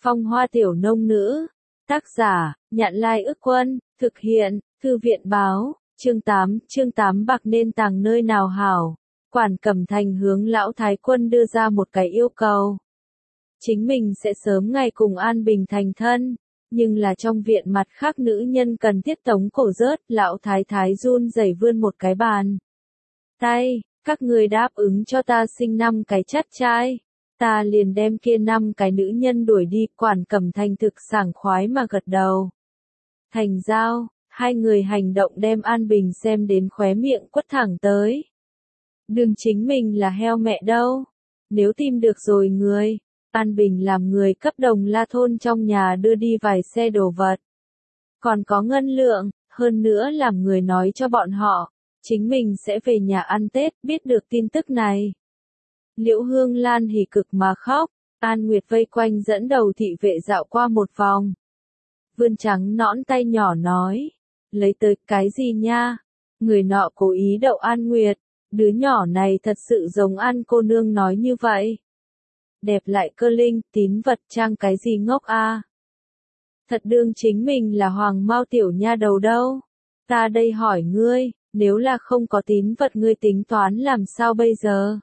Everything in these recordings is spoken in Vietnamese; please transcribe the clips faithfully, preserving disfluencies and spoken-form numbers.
Phong hoa tiểu nông nữ. Tác giả, Nhạn Lai Ức Quân, thực hiện, Thư viện báo, chương tám, chương tám bạc nên tàng nơi nào hảo. Quản Cẩm Thành hướng lão thái quân đưa ra một cái yêu cầu. Chính mình sẽ sớm ngày cùng An Bình thành thân, nhưng là trong viện mặt khác nữ nhân cần thiết tống cổ rớt, lão thái thái run rẩy vươn một cái bàn tay, các người đáp ứng cho ta sinh năm cái chắt trai, ta liền đem kia năm cái nữ nhân đuổi đi. Quản Cẩm Thành thực sảng khoái mà gật đầu. Thành giao, hai người hành động đem An Bình xem đến khóe miệng quất thẳng tới. Đừng chính mình là heo mẹ đâu, nếu tìm được rồi người. An Bình làm người cấp Đồng La thôn trong nhà đưa đi vài xe đồ vật. Còn có ngân lượng, hơn nữa làm người nói cho bọn họ, chính mình sẽ về nhà ăn Tết. Biết được tin tức này, Liễu Hương Lan hỉ cực mà khóc. An Nguyệt vây quanh dẫn đầu thị vệ dạo qua một vòng. Vươn trắng nõn tay nhỏ nói, lấy tới cái gì nha? Người nọ cố ý đậu An Nguyệt, đứa nhỏ này thật sự giống An cô nương nói như vậy. Đẹp lại cơ linh, tín vật trang cái gì ngốc a? Thật đương chính mình là hoàng mao tiểu nha đầu đâu. Ta đây hỏi ngươi, nếu là không có tín vật ngươi tính toán làm sao bây giờ?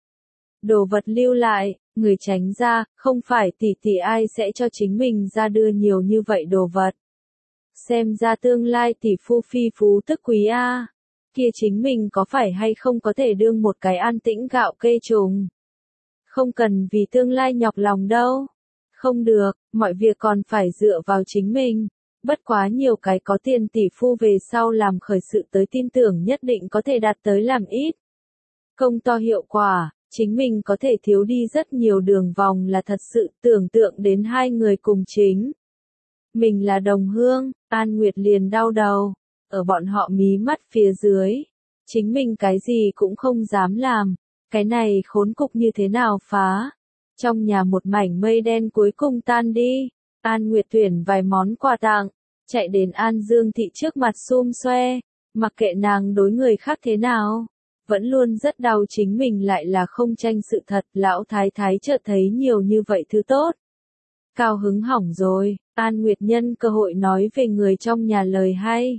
Đồ vật lưu lại, người tránh ra, không phải tỷ tỷ ai sẽ cho chính mình ra đưa nhiều như vậy đồ vật. Xem ra tương lai tỷ phu phi phú tức quý a, kia chính mình có phải hay không có thể đương một cái an tĩnh gạo kê trùng. Không cần vì tương lai nhọc lòng đâu. Không được, mọi việc còn phải dựa vào chính mình. Bất quá nhiều cái có tiền tỷ phu về sau làm khởi sự tới tin tưởng nhất định có thể đạt tới làm ít công to hiệu quả, chính mình có thể thiếu đi rất nhiều đường vòng là thật sự. Tưởng tượng đến hai người cùng chính mình là đồng hương, An Nguyệt liền đau đầu. Ở bọn họ mí mắt phía dưới, chính mình cái gì cũng không dám làm. Cái này khốn cục như thế nào phá? Trong nhà một mảnh mây đen cuối cùng tan đi. An Nguyệt tuyển vài món quà tặng, chạy đến An Dương thị trước mặt xum xoe, mặc kệ nàng đối người khác thế nào, vẫn luôn rất đau chính mình lại là không tranh sự thật. Lão thái thái chợt thấy nhiều như vậy thứ tốt, cao hứng hỏng rồi. An Nguyệt nhân cơ hội nói về người trong nhà lời hay.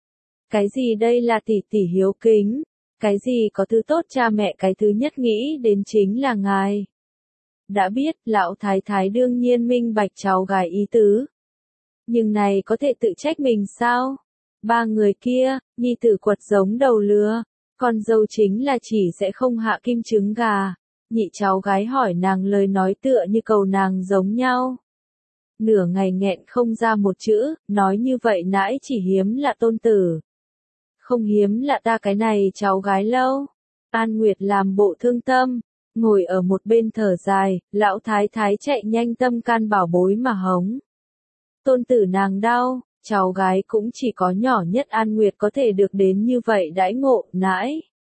Cái gì đây là tỷ tỷ hiếu kính? Cái gì có thứ tốt cha mẹ cái thứ nhất nghĩ đến chính là ngài. Đã biết, lão thái thái đương nhiên minh bạch cháu gái ý tứ. Nhưng này có thể tự trách mình sao? Ba người kia, nhi tử quật giống đầu lứa, con dâu chính là chỉ sẽ không hạ kim trứng gà. Nhị cháu gái hỏi nàng lời nói tựa như cầu nàng giống nhau. Nửa ngày nghẹn không ra một chữ, nói như vậy nãi chỉ hiếm là tôn tử. Không hiếm là ta cái này cháu gái lâu. An Nguyệt làm bộ thương tâm, ngồi ở một bên thở dài. Lão thái thái chạy nhanh tâm can bảo bối mà hống. Tôn tử nàng đau, cháu gái cũng chỉ có nhỏ nhất An Nguyệt có thể được đến như vậy đãi ngộ. Nãi,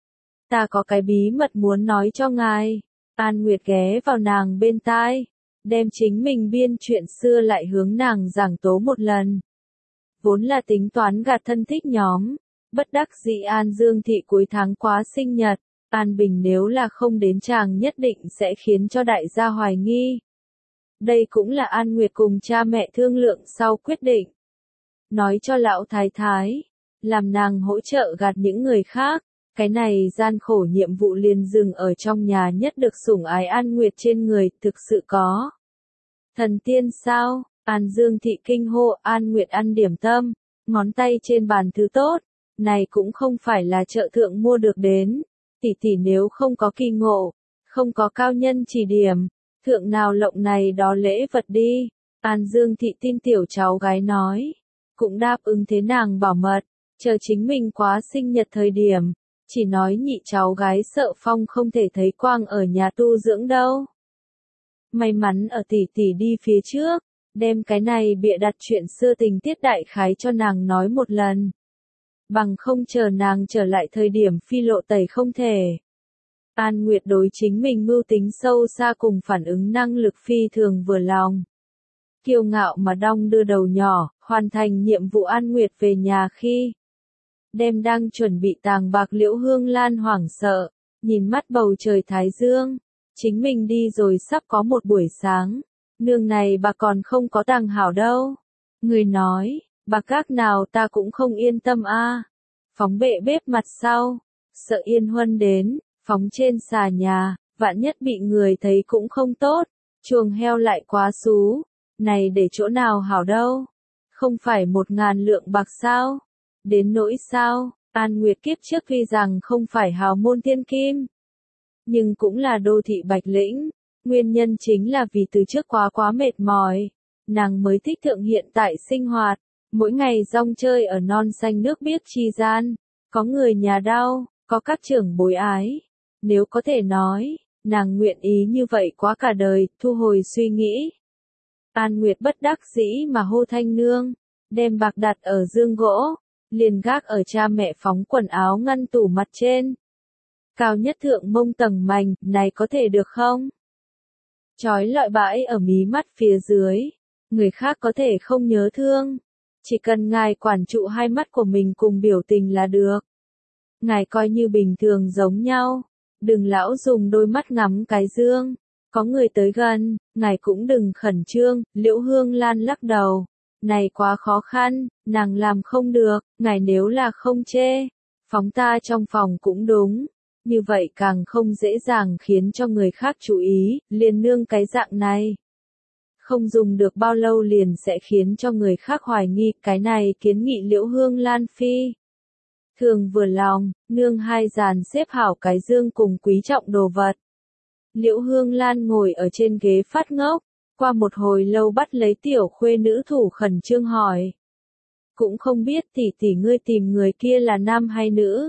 ta có cái bí mật muốn nói cho ngài. An Nguyệt ghé vào nàng bên tai, đem chính mình biên chuyện xưa lại hướng nàng giảng tố một lần. Vốn là tính toán gạt thân thích nhóm, bất đắc dĩ An Dương thị cuối tháng quá sinh nhật, An Bình nếu là không đến chàng nhất định sẽ khiến cho đại gia hoài nghi. Đây cũng là An Nguyệt cùng cha mẹ thương lượng sau quyết định. Nói cho lão thái thái, làm nàng hỗ trợ gạt những người khác, cái này gian khổ nhiệm vụ liền dừng ở trong nhà nhất được sủng ái An Nguyệt trên người. Thực sự có thần tiên sao? An Dương thị kinh hô. An Nguyệt ăn điểm tâm, ngón tay trên bàn thứ tốt. Này cũng không phải là chợ thượng mua được đến. Tỷ tỷ nếu không có kỳ ngộ, không có cao nhân chỉ điểm, thượng nào lộng này đó lễ vật đi. An Dương thị tin tiểu cháu gái nói, cũng đáp ứng thế nàng bảo mật, chờ chính mình quá sinh nhật thời điểm, chỉ nói nhị cháu gái sợ phong không thể thấy quang ở nhà tu dưỡng đâu. May mắn ở tỷ tỷ đi phía trước, đem cái này bịa đặt chuyện xưa tình tiết đại khái cho nàng nói một lần. Bằng không chờ nàng trở lại thời điểm phi lộ tẩy không thể. An Nguyệt đối chính mình mưu tính sâu xa cùng phản ứng năng lực phi thường vừa lòng. Kiêu ngạo mà đong đưa đầu nhỏ, hoàn thành nhiệm vụ. An Nguyệt về nhà khi đem đang chuẩn bị tàng bạc Liễu Hương Lan hoảng sợ, nhìn mắt bầu trời thái dương, chính mình đi rồi sắp có một buổi sáng, Nương này bà còn không có tàng hảo đâu. Người nói, bà các nào ta cũng không yên tâm a. Phóng bệ bếp mặt sau, sợ Yên Huân đến, phóng trên xà nhà, vạn nhất bị người thấy cũng không tốt. Chuồng heo lại quá xú, này để chỗ nào hảo đâu. Không phải một ngàn lượng bạc sao? Đến nỗi sao? An Nguyệt kiếp trước tuy rằng không phải hào môn thiên kim, nhưng cũng là đô thị Bạch Lĩnh. Nguyên nhân chính là vì từ trước quá quá mệt mỏi, nàng mới thích thượng hiện tại sinh hoạt, mỗi ngày rong chơi ở non xanh nước biếc chi gian, có người nhà đau, có các trưởng bối ái. Nếu có thể nói, nàng nguyện ý như vậy quá cả đời, thu hồi suy nghĩ. An Nguyệt bất đắc dĩ mà hô Thanh nương, đem bạc đặt ở dương gỗ, liền gác ở cha mẹ phóng quần áo ngăn tủ mặt trên. Cao nhất thượng mông tầng mành, này có thể được không? Chói lọi bãi ở mí mắt phía dưới, người khác có thể không nhớ thương. Chỉ cần ngài quản trụ hai mắt của mình cùng biểu tình là được. Ngài coi như bình thường giống nhau, đừng lão dùng đôi mắt ngắm cái dương. Có người tới gần, ngài cũng đừng khẩn trương. Liễu Hương Lan lắc đầu. Này quá khó khăn, nàng làm không được, ngài nếu là không chê, phóng ta trong phòng cũng đúng. Như vậy càng không dễ dàng khiến cho người khác chú ý, liền nương cái dạng này. Không dùng được bao lâu liền sẽ khiến cho người khác hoài nghi, cái này kiến nghị Liễu Hương Lan phi. Thường vừa lòng, nương hai dàn xếp hảo cái dương cùng quý trọng đồ vật. Liễu Hương Lan ngồi ở trên ghế phát ngốc, qua một hồi lâu bắt lấy tiểu khuê nữ thủ khẩn trương hỏi. Cũng không biết tỷ tỷ ngươi tìm người kia là nam hay nữ.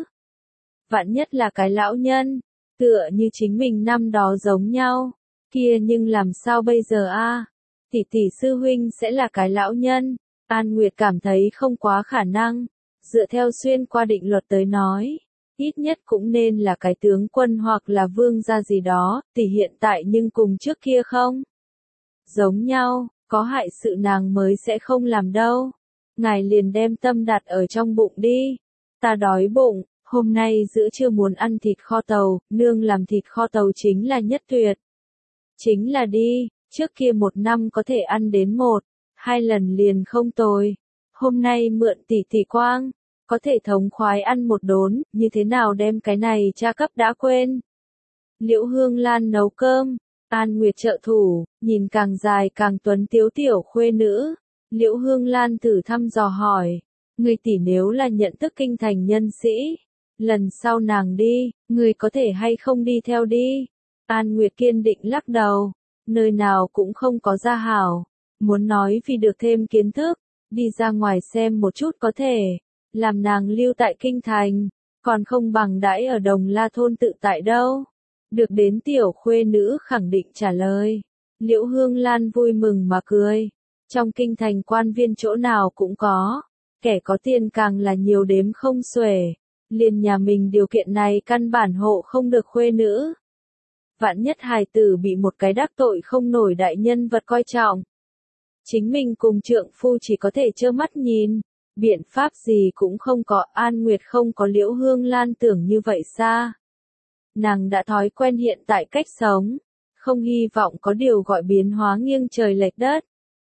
Vạn nhất là cái lão nhân, tựa như chính mình năm đó giống nhau, kia nhưng làm sao bây giờ a? Tỷ tỷ sư huynh sẽ là cái lão nhân. An Nguyệt cảm thấy không quá khả năng, dựa theo xuyên qua định luật tới nói, ít nhất cũng nên là cái tướng quân hoặc là vương gia gì đó, tỷ hiện tại nhưng cùng trước kia không giống nhau, có hại sự nàng mới sẽ không làm đâu. Ngài liền đem tâm đặt ở trong bụng đi. Ta đói bụng, hôm nay giữa trưa muốn ăn thịt kho tàu, nương làm thịt kho tàu chính là nhất tuyệt. Chính là đi, trước kia một năm có thể ăn đến một, hai lần liền không tồi. Hôm nay mượn tỷ tỷ quang, có thể thống khoái ăn một đốn, như thế nào đem cái này cha cấp đã quên. Liễu Hương Lan nấu cơm, An Nguyệt trợ thủ, nhìn càng dài càng tuấn tiếu tiểu khuê nữ. Liễu Hương Lan thử thăm dò hỏi, người tỷ nếu là nhận thức kinh thành nhân sĩ, lần sau nàng đi, người có thể hay không đi theo đi. An Nguyệt kiên định lắc đầu, nơi nào cũng không có gia hảo, muốn nói vì được thêm kiến thức, đi ra ngoài xem một chút có thể, làm nàng lưu tại kinh thành, còn không bằng đãi ở Đồng La thôn tự tại đâu. Được đến tiểu khuê nữ khẳng định trả lời, Liễu Hương Lan vui mừng mà cười. Trong kinh thành quan viên chỗ nào cũng có, kẻ có tiền càng là nhiều đếm không xuể, liền nhà mình điều kiện này căn bản hộ không được khuê nữ. Vạn nhất hài tử bị một cái đắc tội không nổi đại nhân vật coi trọng. Chính mình cùng trượng phu chỉ có thể trơ mắt nhìn, biện pháp gì cũng không có. An Nguyệt không có Liễu Hương Lan tưởng như vậy xa. Nàng đã thói quen hiện tại cách sống, không hy vọng có điều gọi biến hóa nghiêng trời lệch đất.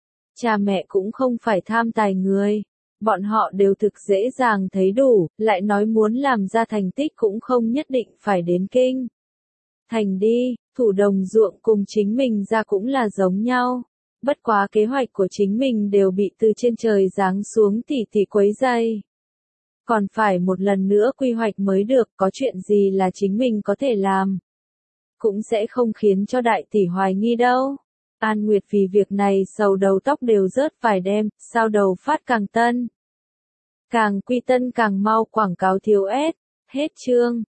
Cha mẹ cũng không phải tham tài người, bọn họ đều thực dễ dàng thấy đủ, lại nói muốn làm ra thành tích cũng không nhất định phải đến kinh thành đi. Thủ đồng ruộng cùng chính mình ra cũng là giống nhau, bất quá kế hoạch của chính mình đều bị từ trên trời giáng xuống tỉ tỉ quấy dày. Còn phải một lần nữa quy hoạch mới được, có chuyện gì là chính mình có thể làm, cũng sẽ không khiến cho đại tỷ hoài nghi đâu. An Nguyệt vì việc này sầu đầu tóc đều rớt vài đêm, sao đầu phát càng tân. Càng quy tân càng mau, quảng cáo thiếu ép, hết chương.